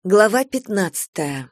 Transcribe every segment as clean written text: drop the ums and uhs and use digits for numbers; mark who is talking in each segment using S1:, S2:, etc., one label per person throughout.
S1: Глава 15.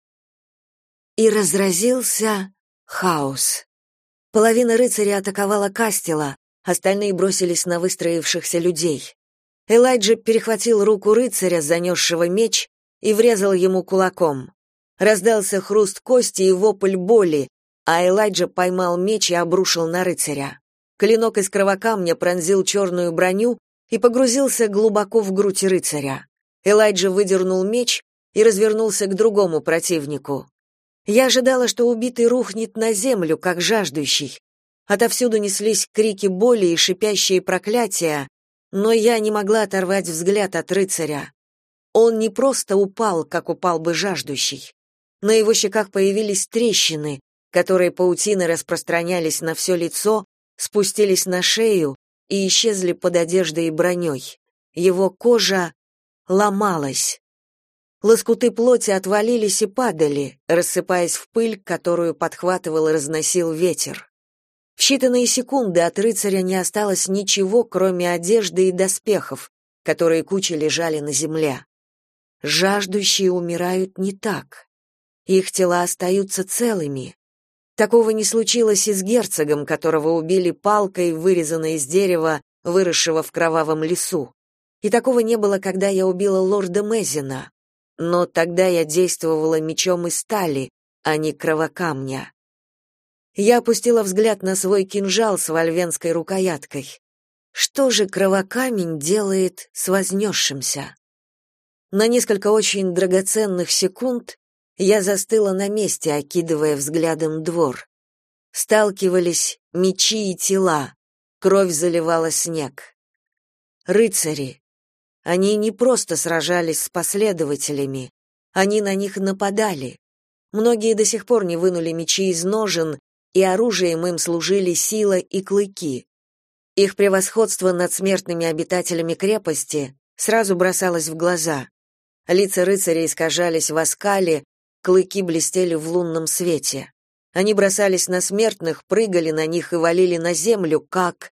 S1: И разразился хаос. Половина рыцарей атаковала Кастела, остальные бросились на выстроившихся людей. Элайджа перехватил руку рыцаря, занесшего меч, и врезал ему кулаком. Раздался хруст кости и вопль боли, а Элайджа поймал меч и обрушил на рыцаря. Клинок из кровокамня пронзил черную броню и погрузился глубоко в грудь рыцаря. Элайджа выдернул меч и развернулся к другому противнику. Я ожидала, что убитый рухнет на землю, как жаждущий. Отовсюду неслись крики боли и шипящие проклятия, но я не могла оторвать взгляд от рыцаря. Он не просто упал, как упал бы жаждущий. На его щеках появились трещины, которые паутиной распространялись на все лицо, спустились на шею и исчезли под одеждой и броней. Его кожа ломалась. Лоскуты плоти отвалились и падали, рассыпаясь в пыль, которую подхватывал и разносил ветер. В считанные секунды от рыцаря не осталось ничего, кроме одежды и доспехов, которые кучей лежали на земле. Жаждущие умирают не так. Их тела остаются целыми. Такого не случилось и с герцогом, которого убили палкой, вырезанной из дерева, выросшего в кровавом лесу. И такого не было, когда я убила лорда Мезина. Но тогда я действовала мечом из стали, а не кровокамня. Я опустила взгляд на свой кинжал с вольвенской рукояткой. Что же кровокамень делает с вознесшимся? На несколько очень драгоценных секунд я застыла на месте, окидывая взглядом двор. Сталкивались мечи и тела, кровь заливала снег. Рыцари. Они не просто сражались с последователями, они на них нападали. Многие до сих пор не вынули мечи из ножен, и оружием им служили сила и клыки. Их превосходство над смертными обитателями крепости сразу бросалось в глаза. Лица рыцарей искажались в оскале, клыки блестели в лунном свете. Они бросались на смертных, прыгали на них и валили на землю, как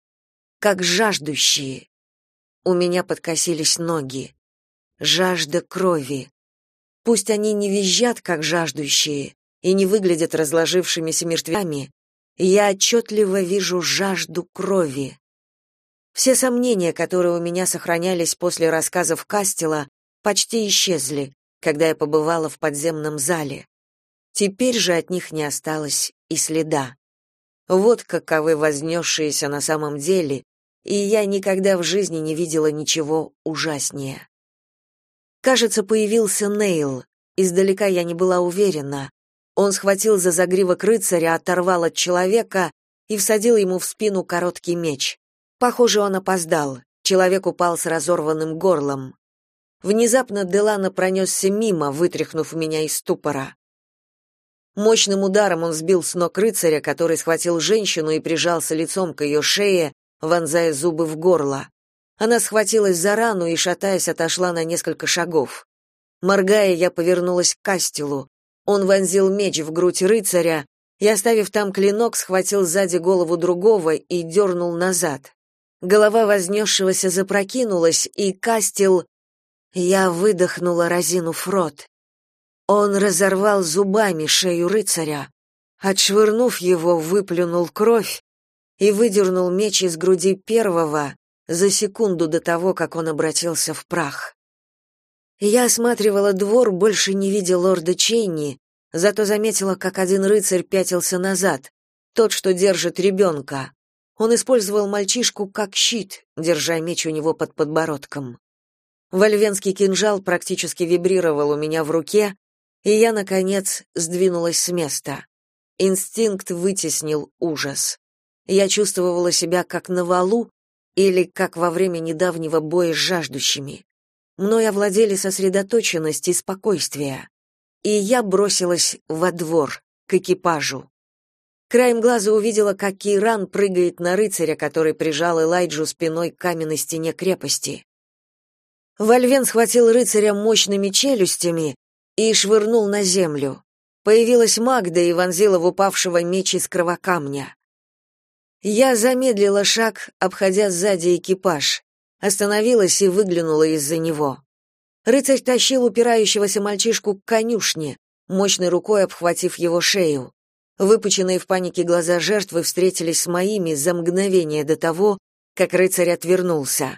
S1: жаждущие. У меня подкосились ноги. Жажда крови. Пусть они не визжат, как жаждущие, и не выглядят разложившимися мертвями, я отчетливо вижу жажду крови. Все сомнения, которые у меня сохранялись после рассказов Кастела, почти исчезли, когда я побывала в подземном зале. Теперь же от них не осталось и следа. Вот каковы вознесшиеся на самом деле, и я никогда в жизни не видела ничего ужаснее. Кажется, появился Нейл. Издалека я не была уверена. Он схватил за загривок рыцаря, оторвал от человека и всадил ему в спину короткий меч. Похоже, он опоздал. Человек упал с разорванным горлом. Внезапно Делано пронесся мимо, вытряхнув меня из ступора. Мощным ударом он сбил с ног рыцаря, который схватил женщину и прижался лицом к ее шее, вонзая зубы в горло. Она схватилась за рану и, шатаясь, отошла на несколько шагов. Моргая, я повернулась к Кастелу. Он вонзил меч в грудь рыцаря и, оставив там клинок, схватил сзади голову другого и дернул назад. Голова вознесшегося запрокинулась, и Кастел... Я выдохнула, разинув рот. Он разорвал зубами шею рыцаря. Отшвырнув его, выплюнул кровь и выдернул меч из груди первого за секунду до того, как он обратился в прах. Я осматривала двор, больше не видя лорда Чейни, зато заметила, как один рыцарь пятился назад, тот, что держит ребенка. Он использовал мальчишку как щит, держа меч у него под подбородком. Вольвенский кинжал практически вибрировал у меня в руке, и я, наконец, сдвинулась с места. Инстинкт вытеснил ужас. Я чувствовала себя как на валу или как во время недавнего боя с жаждущими. Мной овладели сосредоточенность и спокойствие. И я бросилась во двор, к экипажу. Краем глаза увидела, как Кейран прыгает на рыцаря, который прижал Элайджу спиной к каменной стене крепости. Вольвен схватил рыцаря мощными челюстями и швырнул на землю. Появилась Магда и вонзила в упавшего меч из кровокамня. Я замедлила шаг, обходя сзади экипаж, остановилась и выглянула из-за него. Рыцарь тащил упирающегося мальчишку к конюшне, мощной рукой обхватив его шею. Выпученные в панике глаза жертвы встретились с моими за мгновение до того, как рыцарь отвернулся.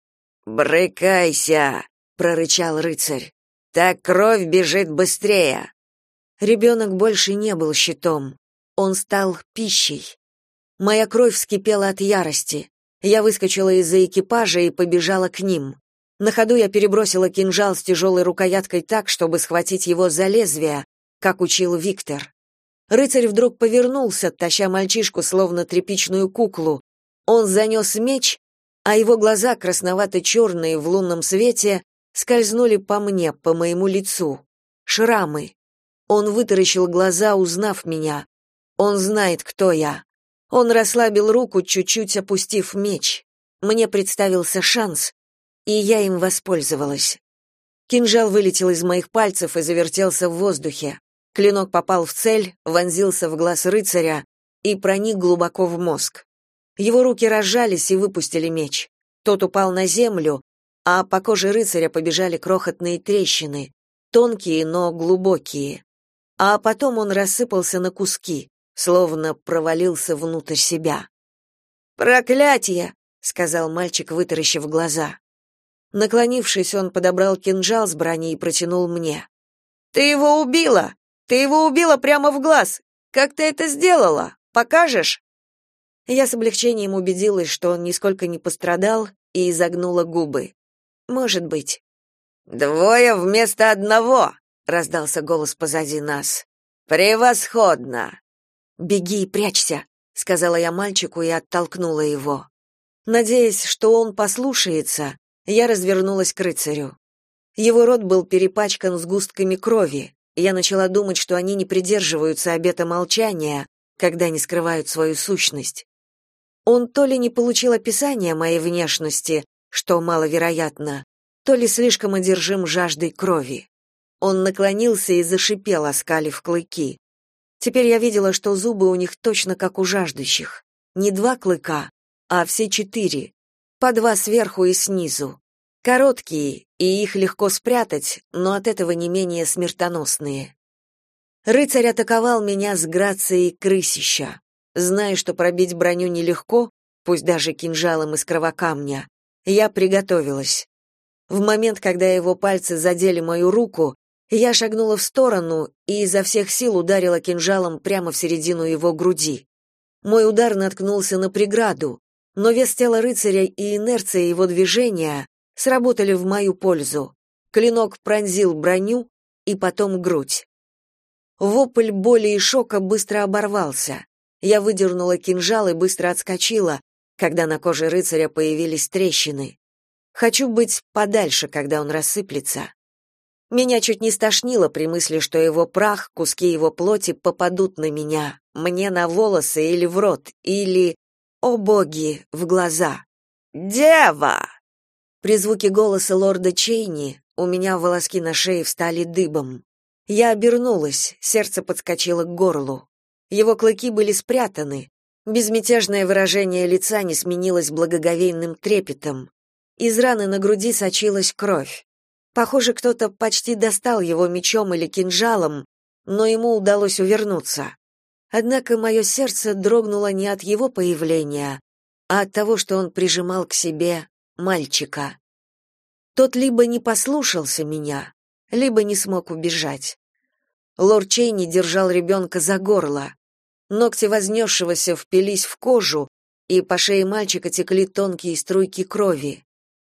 S1: «Брыкайся!» — прорычал рыцарь. «Так кровь бежит быстрее!» Ребенок больше не был щитом. Он стал пищей. Моя кровь вскипела от ярости. Я выскочила из-за экипажа и побежала к ним. На ходу я перебросила кинжал с тяжелой рукояткой так, чтобы схватить его за лезвие, как учил Виктор. Рыцарь вдруг повернулся, таща мальчишку словно тряпичную куклу. Он занес меч, а его глаза, красновато-черные в лунном свете, скользнули по мне, по моему лицу. Шрамы. Он вытаращил глаза, узнав меня. Он знает, кто я. Он расслабил руку, чуть-чуть опустив меч. Мне представился шанс, и я им воспользовалась. Кинжал вылетел из моих пальцев и завертелся в воздухе. Клинок попал в цель, вонзился в глаз рыцаря и проник глубоко в мозг. Его руки разжались и выпустили меч. Тот упал на землю, а по коже рыцаря побежали крохотные трещины, тонкие, но глубокие. А потом он рассыпался на куски, словно провалился внутрь себя. «Проклятие!» — сказал мальчик, вытаращив глаза. Наклонившись, он подобрал кинжал с брони и протянул мне. «Ты его убила! Ты его убила прямо в глаз! Как ты это сделала? Покажешь?» Я с облегчением убедилась, что он нисколько не пострадал, и изогнула губы. «Может быть». «Двое вместо одного!» — раздался голос позади нас. «Превосходно!» «Беги и прячься», — сказала я мальчику и оттолкнула его. Надеясь, что он послушается, я развернулась к рыцарю. Его рот был перепачкан сгустками крови. Я начала думать, что они не придерживаются обета молчания, когда не скрывают свою сущность. Он то ли не получил описания моей внешности, что маловероятно, то ли слишком одержим жаждой крови. Он наклонился и зашипел, оскалив клыки. Теперь я видела, что зубы у них точно как у жаждущих. Не 2 клыка, а все 4, по 2 сверху и снизу. Короткие, и их легко спрятать, но от этого не менее смертоносные. Рыцарь атаковал меня с грацией крысища. Зная, что пробить броню нелегко, пусть даже кинжалом из кровокамня, я приготовилась. В момент, когда его пальцы задели мою руку, я шагнула в сторону и изо всех сил ударила кинжалом прямо в середину его груди. Мой удар наткнулся на преграду, но вес тела рыцаря и инерция его движения сработали в мою пользу. Клинок пронзил броню и потом грудь. Вопль боли и шока быстро оборвался. Я выдернула кинжал и быстро отскочила, когда на коже рыцаря появились трещины. Хочу быть подальше, когда он рассыплется. Меня чуть не стошнило при мысли, что его прах, куски его плоти попадут на меня, мне на волосы или в рот, или, о боги, в глаза. «Дева!» При звуке голоса лорда Чейни у меня волоски на шее встали дыбом. Я обернулась, сердце подскочило к горлу. Его клыки были спрятаны. Безмятежное выражение лица не сменилось благоговейным трепетом. Из раны на груди сочилась кровь. Похоже, кто-то почти достал его мечом или кинжалом, но ему удалось увернуться. Однако мое сердце дрогнуло не от его появления, а от того, что он прижимал к себе мальчика. Тот либо не послушался меня, либо не смог убежать. Лорд Чейни держал ребенка за горло. Ногти вознесшегося впились в кожу, и по шее мальчика текли тонкие струйки крови.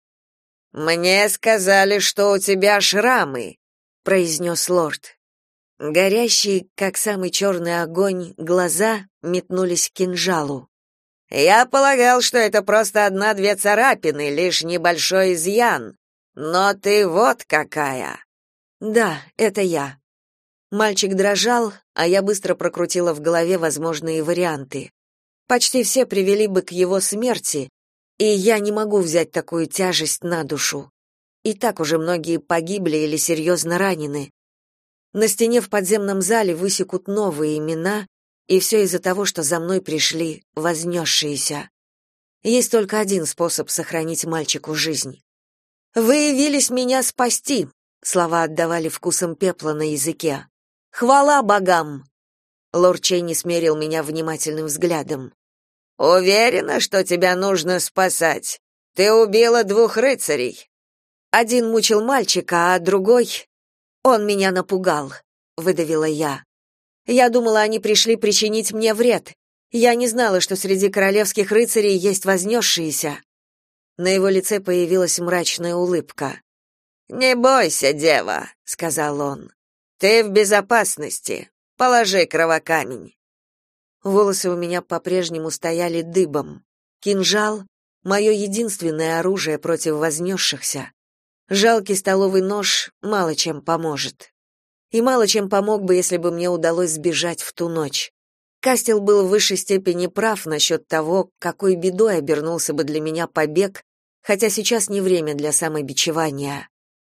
S1: «Мне сказали, что у тебя шрамы», — произнес лорд. Горящие, как самый черный огонь, глаза метнулись к кинжалу. «Я полагал, что это просто 1-2 царапины, лишь небольшой изъян. Но ты вот какая!» «Да, это я». Мальчик дрожал, а я быстро прокрутила в голове возможные варианты. Почти все привели бы к его смерти, и я не могу взять такую тяжесть на душу. И так уже многие погибли или серьезно ранены. На стене в подземном зале высекут новые имена, и все из-за того, что за мной пришли вознесшиеся. Есть только один способ сохранить мальчику жизнь. Вы явились меня спасти. Слова отдавали вкусом пепла на языке. Хвала богам. Лорд Чейни смерил меня внимательным взглядом. Уверена, что тебя нужно спасать. Ты убила 2 рыцарей. Один мучил мальчика, а другой... Он меня напугал, выдавила я. Я думала, они пришли причинить мне вред. Я не знала, что среди королевских рыцарей есть вознесшиеся. На его лице появилась мрачная улыбка. «Не бойся, дева», — сказал он. «Ты в безопасности. Положи кровокамень». Волосы у меня по-прежнему стояли дыбом. Кинжал — мое единственное оружие против вознесшихся. Жалкий столовый нож мало чем поможет. И мало чем помог бы, если бы мне удалось сбежать в ту ночь. Кастел был в высшей степени прав насчет того, какой бедой обернулся бы для меня побег, хотя сейчас не время для самобичевания.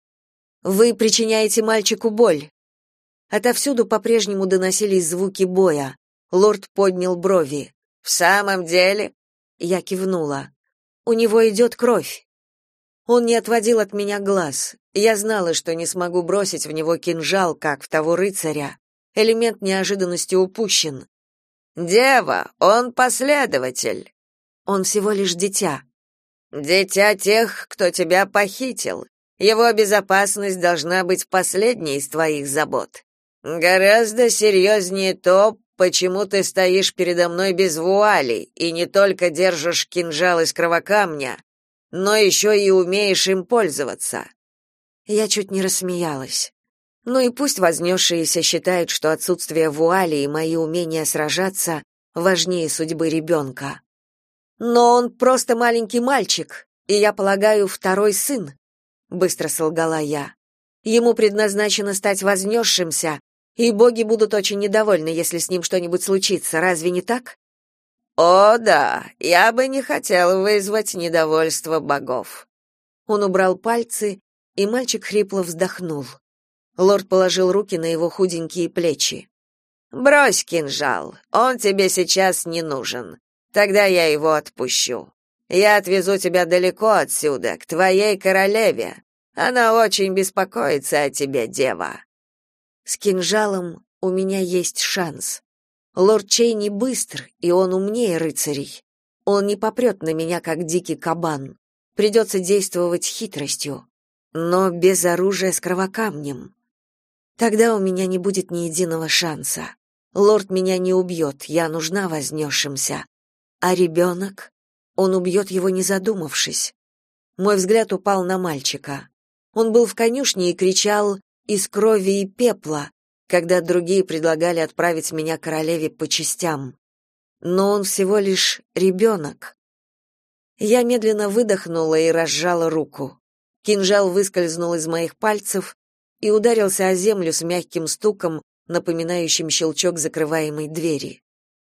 S1: «Вы причиняете мальчику боль». Отовсюду по-прежнему доносились звуки боя. Лорд поднял брови. «В самом деле?» Я кивнула. «У него идет кровь». Он не отводил от меня глаз. Я знала, что не смогу бросить в него кинжал, как в того рыцаря. Элемент неожиданности упущен. «Дева, он последователь». «Он всего лишь дитя». «Дитя тех, кто тебя похитил. Его безопасность должна быть последней из твоих забот. Гораздо серьезнее то, почему ты стоишь передо мной без вуали и не только держишь кинжал из кровокамня, но еще и умеешь им пользоваться». Я чуть не рассмеялась. Ну и пусть вознесшиеся считают, что отсутствие вуали и мои умения сражаться важнее судьбы ребенка. Но он просто маленький мальчик, и, я полагаю, 2-й сын, быстро солгала я. Ему предназначено стать вознесшимся, и боги будут очень недовольны, если с ним что-нибудь случится, разве не так? О, да, я бы не хотел вызвать недовольство богов. Он убрал пальцы, и мальчик хрипло вздохнул. Лорд положил руки на его худенькие плечи. Брось кинжал, он тебе сейчас не нужен. Тогда я его отпущу. Я отвезу тебя далеко отсюда, к твоей королеве. Она очень беспокоится о тебе, дева. С кинжалом у меня есть шанс. Лорд Чейни быстр, и он умнее рыцарей. Он не попрет на меня, как дикий кабан. Придется действовать хитростью, но без оружия с кровокамнем. Тогда у меня не будет ни единого шанса. Лорд меня не убьет, я нужна вознесшимся. А ребенок? Он убьет его, не задумавшись. Мой взгляд упал на мальчика. Он был в конюшне и кричал «из крови и пепла», когда другие предлагали отправить меня к королеве по частям. Но он всего лишь ребенок. Я медленно выдохнула и разжала руку. Кинжал выскользнул из моих пальцев и ударился о землю с мягким стуком, напоминающим щелчок закрываемой двери.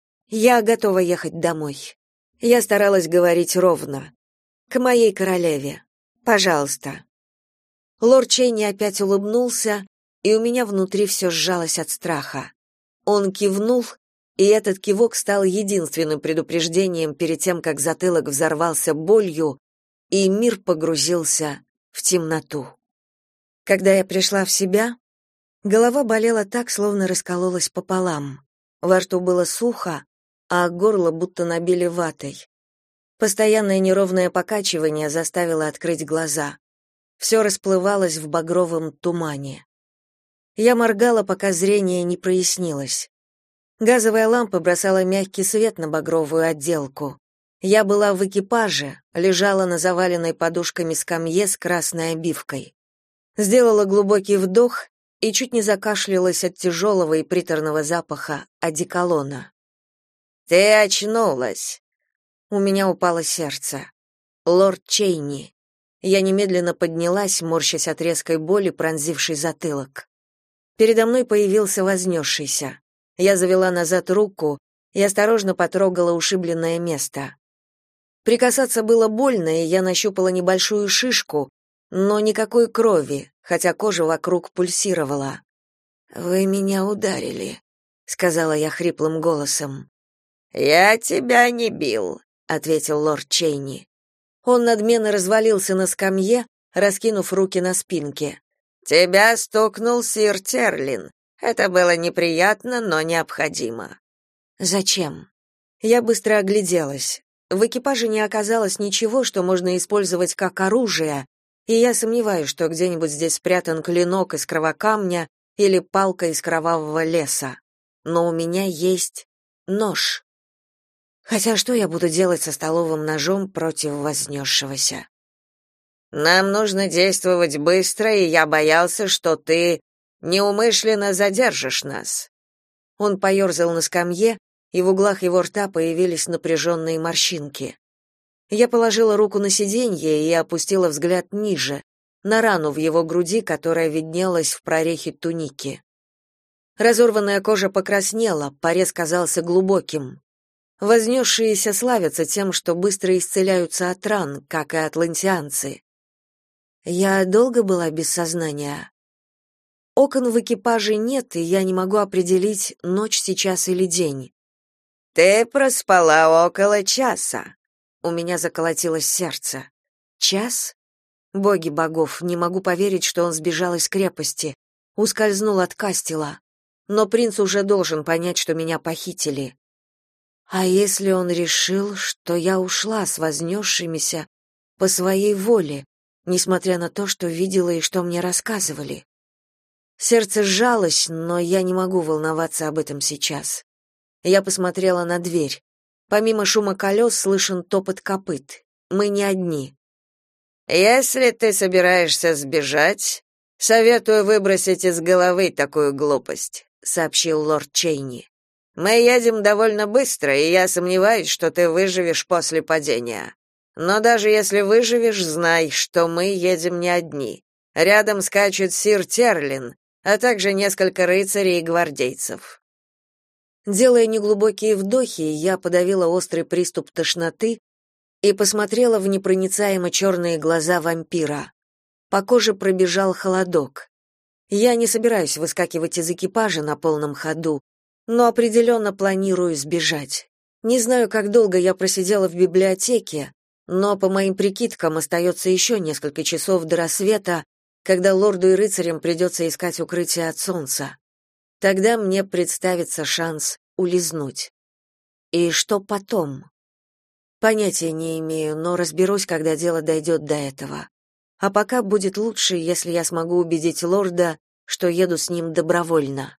S1: Я готова ехать домой. Я старалась говорить ровно. К моей королеве. Пожалуйста. Лорд Чейни опять улыбнулся, и у меня внутри все сжалось от страха. Он кивнул, и этот кивок стал единственным предупреждением перед тем, как затылок взорвался болью, и мир погрузился в темноту. Когда я пришла в себя, голова болела так, словно раскололась пополам. Во рту было сухо, а горло будто набили ватой. Постоянное неровное покачивание заставило открыть глаза. Все расплывалось в багровом тумане. Я моргала, пока зрение не прояснилось. Газовая лампа бросала мягкий свет на багровую отделку. Я была в экипаже, лежала на заваленной подушками скамье с красной обивкой. Сделала глубокий вдох и чуть не закашлялась от тяжелого и приторного запаха одеколона. «Ты очнулась!» У меня упало сердце. Лорд Чейни. Я немедленно поднялась, морщась от резкой боли, пронзившей затылок. Передо мной появился вознесшийся. Я завела назад руку и осторожно потрогала ушибленное место. Прикасаться было больно, и я нащупала небольшую шишку, но никакой крови, хотя кожа вокруг пульсировала. «Вы меня ударили», — сказала я хриплым голосом. «Я тебя не бил», — ответил лорд Чейни. Он надменно развалился на скамье, раскинув руки на спинке.
S2: «Тебя стукнул сир Терлин. Это было неприятно, но необходимо».
S1: «Зачем?» Я быстро огляделась. В экипаже не оказалось ничего, что можно использовать как оружие, и я сомневаюсь, что где-нибудь здесь спрятан клинок из кровокамня или палка из кровавого леса. Но у меня есть нож. Хотя что я буду делать со столовым ножом против вознесшегося?
S2: «Нам нужно действовать быстро, и я боялся, что ты неумышленно задержишь нас».
S1: Он поерзал на скамье, и в углах его рта появились напряженные морщинки. Я положила руку на сиденье и опустила взгляд ниже, на рану в его груди, которая виднелась в прорехе туники. Разорванная кожа покраснела, порез казался глубоким. Вознесшиеся славятся тем, что быстро исцеляются от ран, как и атлантианцы. Я долго была без сознания. Окон в экипаже нет, и я не могу определить, ночь сейчас или день.
S2: «Ты проспала около часа».
S1: У меня заколотилось сердце. Час? Боги богов, не могу поверить, что он сбежал из крепости, ускользнул от Кастила. Но принц уже должен понять, что меня похитили. А если он решил, что я ушла с вознесшимися по своей воле, несмотря на то, что видела и что мне рассказывали? Сердце сжалось, но я не могу волноваться об этом сейчас. Я посмотрела на дверь. Помимо шума колес слышен топот копыт. Мы не одни.
S2: «Если ты собираешься сбежать, советую выбросить из головы такую глупость», — сообщил лорд Чейни. «Мы едем довольно быстро, и я сомневаюсь, что ты выживешь после падения. Но даже если выживешь, знай, что мы едем не одни. Рядом скачет сир Терлин, а также несколько рыцарей и гвардейцев».
S1: Делая неглубокие вдохи, я подавила острый приступ тошноты и посмотрела в непроницаемо черные глаза вампира. По коже пробежал холодок. Я не собираюсь выскакивать из экипажа на полном ходу, но определенно планирую сбежать. Не знаю, как долго я просидела в библиотеке, но, по моим прикидкам, остается еще несколько часов до рассвета, когда лорду и рыцарям придется искать укрытие от солнца. Тогда мне представится шанс улизнуть. И что потом? Понятия не имею, но разберусь, когда дело дойдет до этого. А пока будет лучше, если я смогу убедить лорда, что еду с ним добровольно.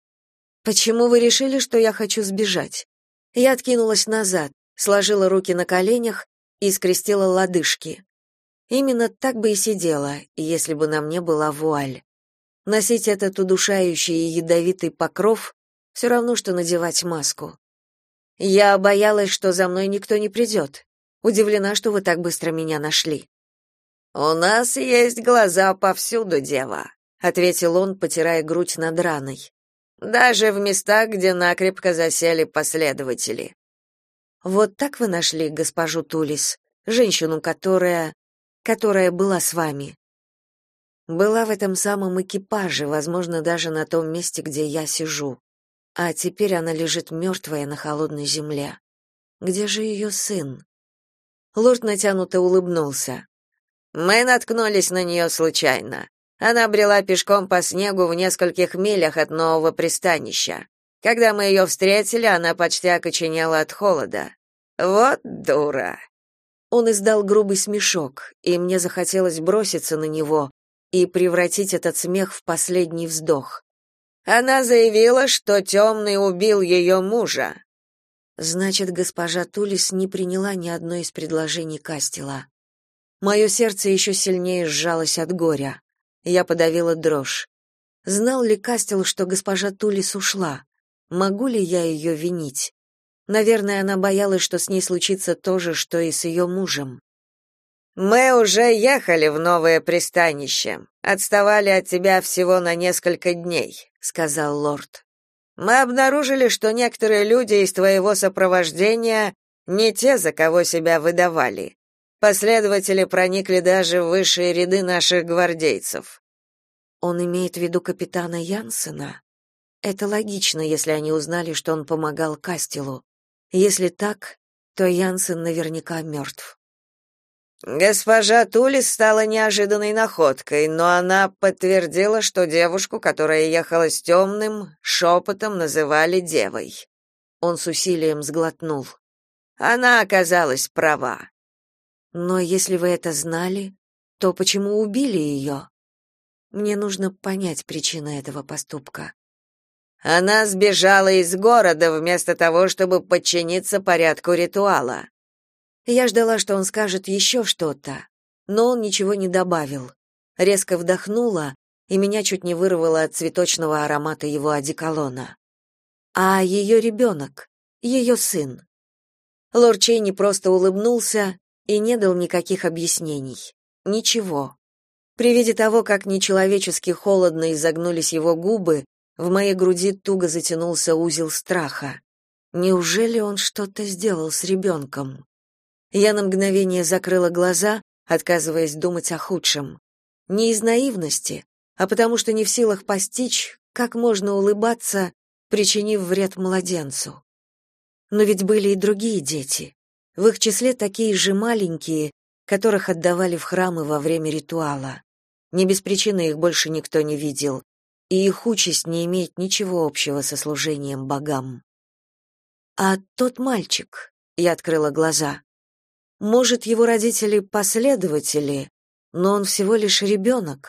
S1: Почему вы решили, что я хочу сбежать? Я откинулась назад, сложила руки на коленях и скрестила лодыжки. Именно так бы и сидела, если бы на мне была вуаль. Носить этот удушающий и ядовитый покров все равно, что надевать маску. Я боялась, что за мной никто не придет. Удивлена, что вы так быстро меня нашли.
S2: «У нас есть глаза повсюду, дева», — ответил он, потирая грудь над раной. «Даже в местах, где накрепко засели последователи».
S1: Вот так вы нашли госпожу Тулис, женщину, которая была с вами. Была в этом самом экипаже, возможно, даже на том месте, где я сижу. А теперь она лежит мертвая на холодной земле. Где же ее сын? Лорд натянуто улыбнулся.
S2: «Мы наткнулись на нее случайно. Она брела пешком по снегу в нескольких милях от нового пристанища. Когда мы ее встретили, она почти окоченела от холода. Вот дура!»
S1: Он издал грубый смешок, и мне захотелось броситься на него и превратить этот смех в последний вздох.
S2: Она заявила, что темный убил ее мужа.
S1: Значит, госпожа Тулис не приняла ни одно из предложений Кастила. Мое сердце еще сильнее сжалось от горя. Я подавила дрожь. Знал ли Кастил, что госпожа Тулис ушла? Могу ли я ее винить? Наверное, она боялась, что с ней случится то же, что и с ее мужем.
S2: «Мы уже ехали в новое пристанище. Отставали от тебя всего на несколько дней», — сказал лорд. «Мы обнаружили, что некоторые люди из твоего сопровождения не те, за кого себя выдавали. Последователи проникли даже в высшие ряды наших гвардейцев».
S1: Он имеет в виду капитана Янсена? Это логично, если они узнали, что он помогал Кастилу. Если так, то Янсен наверняка мертв.
S2: Госпожа Тулис стала неожиданной находкой, но она подтвердила, что девушку, которая ехала с темным, шепотом называли девой.
S1: Он с усилием сглотнул.
S2: Она оказалась права.
S1: Но если вы это знали, то почему убили ее? Мне нужно понять причины этого поступка.
S2: Она сбежала из города вместо того, чтобы подчиниться порядку ритуала.
S1: Я ждала, что он скажет еще что-то, но он ничего не добавил. Резко вдохнула, и меня чуть не вырвало от цветочного аромата его одеколона. А ее ребенок, ее сын. Лорд Чейни просто улыбнулся и не дал никаких объяснений. Ничего. При виде того, как нечеловечески холодно изогнулись его губы, в моей груди туго затянулся узел страха. Неужели он что-то сделал с ребенком? Я на мгновение закрыла глаза, отказываясь думать о худшем. Не из наивности, а потому что не в силах постичь, как можно улыбаться, причинив вред младенцу. Но ведь были и другие дети. В их числе такие же маленькие, которых отдавали в храмы во время ритуала. Не без причины их больше никто не видел, и их участь не имеет ничего общего со служением богам. А тот мальчик, я открыла глаза. Может, его родители последователи, но он всего лишь ребенок.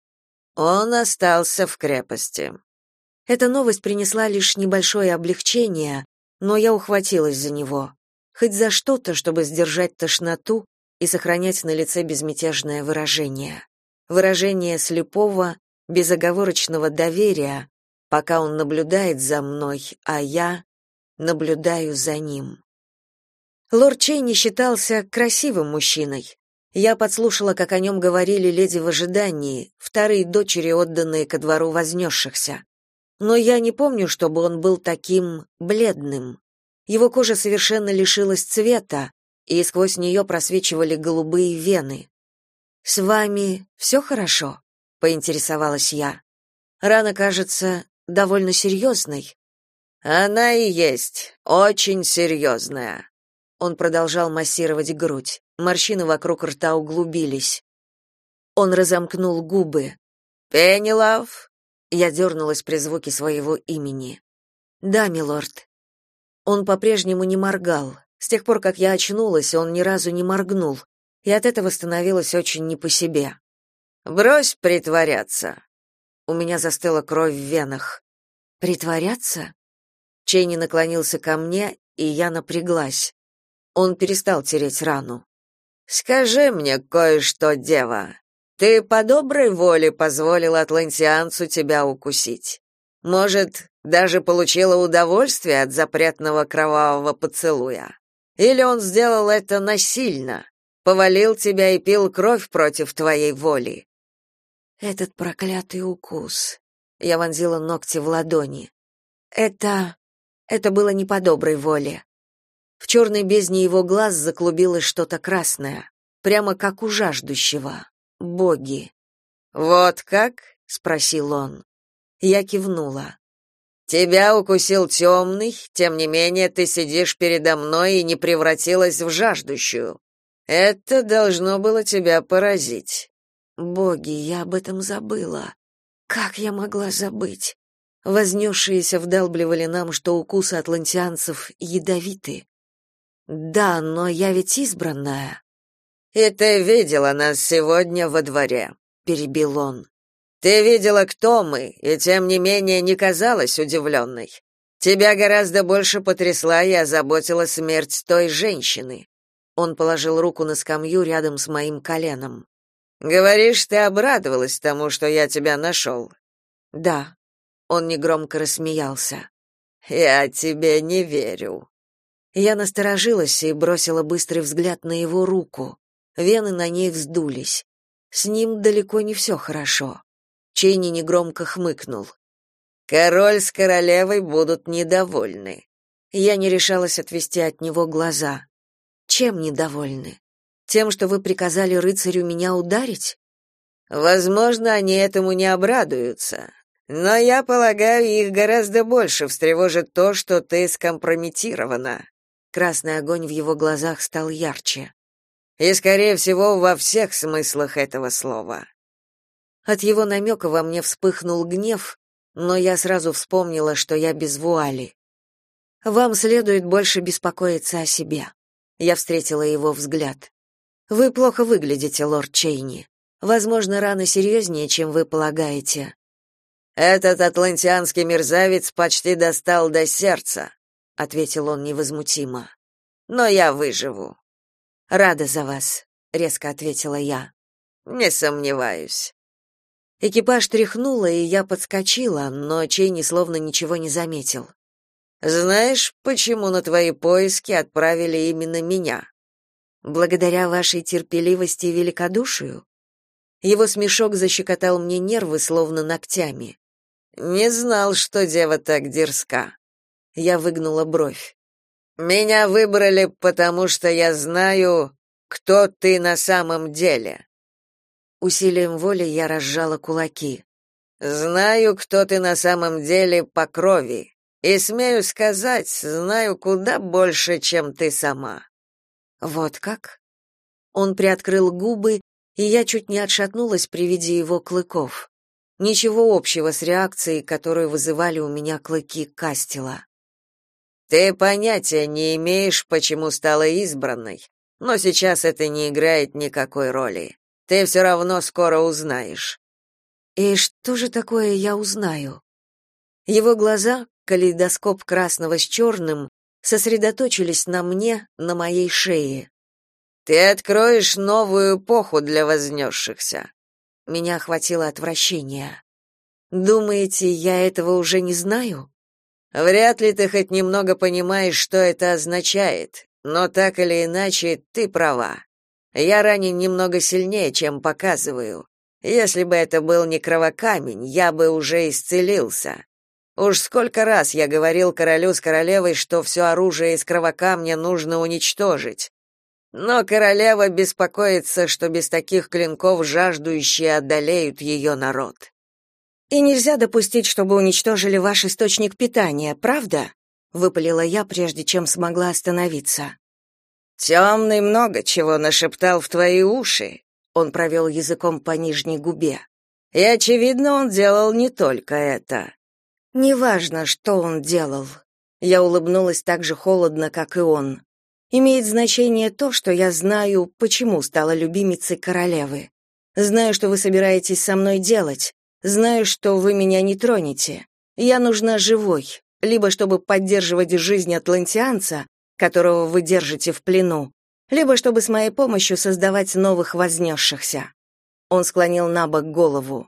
S2: Он остался в крепости.
S1: Эта новость принесла лишь небольшое облегчение, но я ухватилась за него. Хоть за что-то, чтобы сдержать тошноту и сохранять на лице безмятежное выражение. Выражение слепого, безоговорочного доверия, пока он наблюдает за мной, а я наблюдаю за ним. Лорд Чейни считался красивым мужчиной. Я подслушала, как о нем говорили леди в ожидании, вторые дочери, отданные ко двору вознесшихся. Но я не помню, чтобы он был таким бледным. Его кожа совершенно лишилась цвета, и сквозь нее просвечивали голубые вены. «С вами все хорошо?» — поинтересовалась я. Рана кажется довольно серьезной».
S2: Она и есть очень серьезная».
S1: Он продолжал массировать грудь. Морщины вокруг рта углубились. Он разомкнул губы.
S2: «Пеннилав?»
S1: Я дернулась при звуке своего имени. «Да, милорд». Он по-прежнему не моргал. С тех пор, как я очнулась, он ни разу не моргнул, и от этого становилось очень не по себе.
S2: «Брось притворяться».
S1: У меня застыла кровь в венах. «Притворяться?» Чейни наклонился ко мне, и я напряглась. Он перестал тереть рану.
S2: «Скажи мне кое-что, дева. Ты по доброй воле позволила атлантианцу тебя укусить? Может, даже получила удовольствие от запретного кровавого поцелуя? Или он сделал это насильно, повалил тебя и пил кровь против твоей воли?»
S1: Этот проклятый укус. Я вонзила ногти в ладони. Это было не по доброй воле. В черной бездне его глаз заклубилось что-то красное, прямо как у жаждущего. Боги.
S2: «Вот как?» —
S1: спросил он. Я кивнула.
S2: «Тебя укусил темный, тем не менее ты сидишь передо мной и не превратилась в жаждущую. Это должно было тебя поразить».
S1: Боги, я об этом забыла. Как я могла забыть? Вознесшиеся вдалбливали нам, что укусы атлантианцев ядовиты. Да, но я ведь избранная.
S2: «И ты видела нас сегодня во дворе», — перебил он. «Ты видела, кто мы, и тем не менее не казалась удивленной. Тебя гораздо больше потрясла и озаботила смерть той женщины».
S1: Он положил руку на скамью рядом с моим коленом.
S2: «Говоришь, ты обрадовалась тому, что я тебя нашел?»
S1: «Да». Он негромко рассмеялся.
S2: «Я тебе не верю».
S1: Я насторожилась и бросила быстрый взгляд на его руку. Вены на ней вздулись. С ним далеко не все хорошо. Чейни негромко хмыкнул.
S2: «Король с королевой будут недовольны».
S1: Я не решалась отвести от него глаза. «Чем недовольны? Тем, что вы приказали рыцарю меня ударить?»
S2: «Возможно, они этому не обрадуются. Но я полагаю, их гораздо больше встревожит то, что ты скомпрометирована».
S1: Красный огонь в его глазах стал ярче.
S2: И, скорее всего, во всех смыслах этого слова.
S1: От его намека во мне вспыхнул гнев, но я сразу вспомнила, что я без вуали. Вам следует больше беспокоиться о себе. Я встретила его взгляд. Вы плохо выглядите, лорд Чейни. Возможно, раны серьезнее, чем вы полагаете.
S2: Этот атлантианский мерзавец почти достал до сердца, ответил он невозмутимо. Но я выживу.
S1: Рада за вас, резко ответила я.
S2: Не сомневаюсь.
S1: Экипаж тряхнуло, и я подскочила, но Чейни словно ничего не заметил.
S2: Знаешь, почему на твои поиски отправили именно меня?
S1: Благодаря вашей терпеливости и великодушию? Его смешок защекотал мне нервы словно ногтями.
S2: Не знал, что дева так дерзка.
S1: Я выгнула бровь.
S2: Меня выбрали, потому что я знаю, кто ты на самом деле.
S1: Усилием воли я разжала кулаки.
S2: Знаю, кто ты на самом деле по крови. И смею сказать, знаю куда больше, чем ты сама.
S1: Вот как? Он приоткрыл губы, и я чуть не отшатнулась при виде его клыков. Ничего общего с реакцией, которую вызывали у меня клыки Кастела.
S2: Ты понятия не имеешь, почему стала избранной, но сейчас это не играет никакой роли. Ты все равно скоро узнаешь.
S1: И что же такое я узнаю? Его глаза, калейдоскоп красного с черным, сосредоточились на мне, на моей шее.
S2: Ты откроешь новую эпоху для вознесшихся.
S1: Меня охватило отвращение. Думаете, я этого уже не знаю?
S2: Вряд ли ты хоть немного понимаешь, что это означает, но так или иначе ты права. Я ранен немного сильнее, чем показываю. Если бы это был не кровокамень, я бы уже исцелился. Уж сколько раз я говорил королю с королевой, что все оружие из кровокамня нужно уничтожить. Но королева беспокоится, что без таких клинков жаждущие одолеют ее народ.
S1: И нельзя допустить, чтобы уничтожили ваш источник питания, правда? Выпалила я, прежде чем смогла остановиться.
S2: Темный много чего нашептал в твои уши.
S1: Он провел языком по нижней губе.
S2: И очевидно, он делал не только это.
S1: Неважно, что он делал. Я улыбнулась так же холодно, как и он. Имеет значение то, что я знаю, почему стала любимицей королевы. Знаю, что вы собираетесь со мной делать. Знаю, что вы меня не тронете. Я нужна живой, либо чтобы поддерживать жизнь атлантианца, которого вы держите в плену, либо чтобы с моей помощью создавать новых вознесшихся. Он склонил набок голову.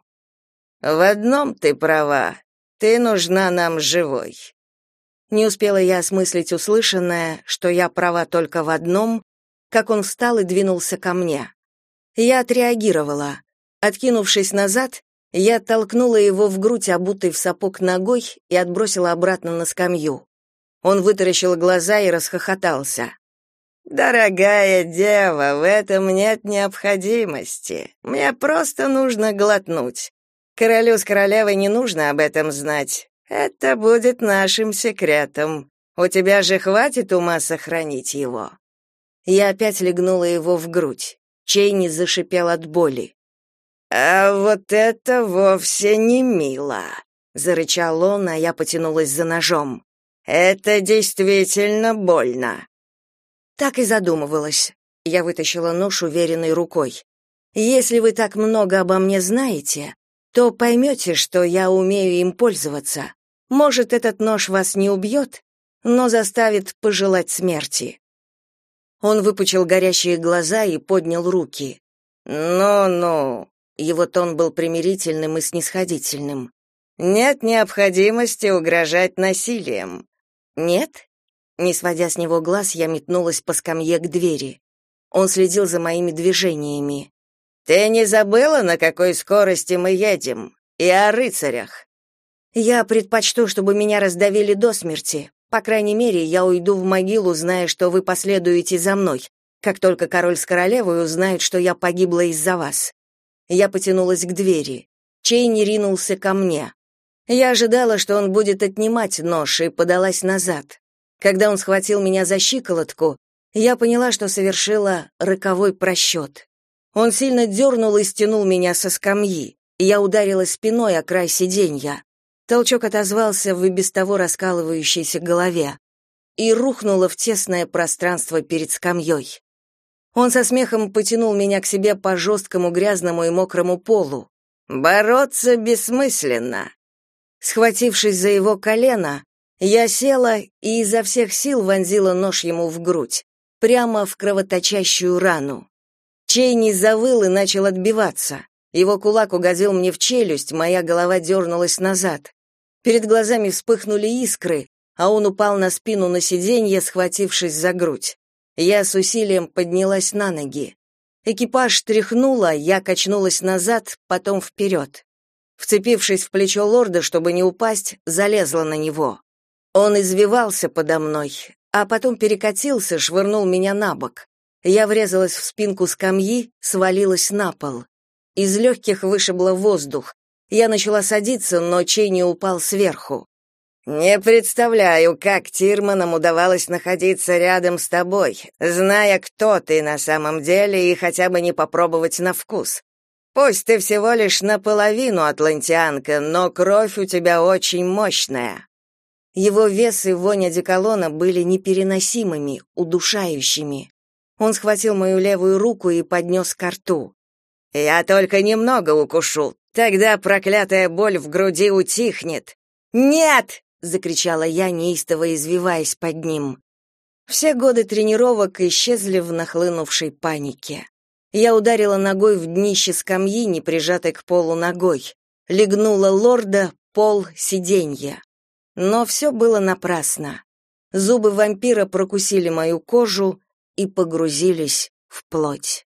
S2: В одном ты права. Ты нужна нам живой.
S1: Не успела я осмыслить услышанное, что я права только в одном, как он встал и двинулся ко мне. Я отреагировала. Откинувшись назад, я толкнула его в грудь, обутой в сапог ногой, и отбросила обратно на скамью. Он вытаращил глаза и расхохотался.
S2: «Дорогая дева, в этом нет необходимости. Мне просто нужно глотнуть. Королю с королевой не нужно об этом знать. Это будет нашим секретом. У тебя же хватит ума сохранить его».
S1: Я опять легнула его в грудь. Чейни зашипел от боли.
S2: «А вот это вовсе не мило»,
S1: — зарычал он, а я потянулась за ножом.
S2: «Это действительно больно».
S1: Так и задумывалась. Я вытащила нож уверенной рукой. Если вы так много обо мне знаете, то поймете, что я умею им пользоваться. Может, этот нож вас не убьет, но заставит пожелать смерти. Он выпучил горящие глаза и поднял руки.
S2: «Ну-ну»,
S1: его тон был примирительным и снисходительным.
S2: «Нет необходимости угрожать насилием».
S1: «Нет?» Не сводя с него глаз, я метнулась по скамье к двери. Он следил за моими движениями.
S2: «Ты не забыла, на какой скорости мы едем? И о рыцарях?»
S1: «Я предпочту, чтобы меня раздавили до смерти. По крайней мере, я уйду в могилу, зная, что вы последуете за мной, как только король с королевой узнают, что я погибла из-за вас». Я потянулась к двери. Чейни ринулся ко мне. Я ожидала, что он будет отнимать нож, и подалась назад. Когда он схватил меня за щиколотку, Я поняла, что совершила роковой просчет. Он сильно дернул и стянул меня со скамьи, и я ударилась спиной о край сиденья. Толчок отозвался в и без того раскалывающейся голове и рухнула в тесное пространство перед скамьей. Он со смехом потянул меня к себе по жесткому, грязному и мокрому полу. «Бороться бессмысленно». Схватившись за его колено, я села и изо всех сил вонзила нож ему в грудь, прямо в кровоточащую рану. Чейни завыл и начал отбиваться. Его кулак угодил мне в челюсть, моя голова дернулась назад. Перед глазами вспыхнули искры, а он упал на спину на сиденье, схватившись за грудь. Я с усилием поднялась на ноги. Экипаж тряхнуло, я качнулась назад, потом вперед. Вцепившись в плечо лорда, чтобы не упасть, залезла на него. Он извивался подо мной, а потом перекатился, швырнул меня на бок. Я врезалась в спинку скамьи, свалилась на пол. Из легких вышибло воздух. Я начала садиться, но Чейни упал сверху. «Не представляю, как Тирманам удавалось находиться рядом с тобой, зная, кто ты на самом деле, и хотя бы не попробовать на вкус. Пусть ты всего лишь наполовину атлантианка, но кровь у тебя очень мощная». Его вес и вонь одеколона были непереносимыми, удушающими. Он схватил мою левую руку и поднес ко рту. «Я только немного укушу, тогда проклятая боль в груди утихнет». «Нет!» — закричала я, неистово извиваясь под ним. Все годы тренировок исчезли в нахлынувшей панике. Я ударила ногой в днище скамьи, не прижатой к полу ногой. Легнула лорда, пол, сиденье. Но все было напрасно. Зубы вампира прокусили мою кожу и погрузились в плоть.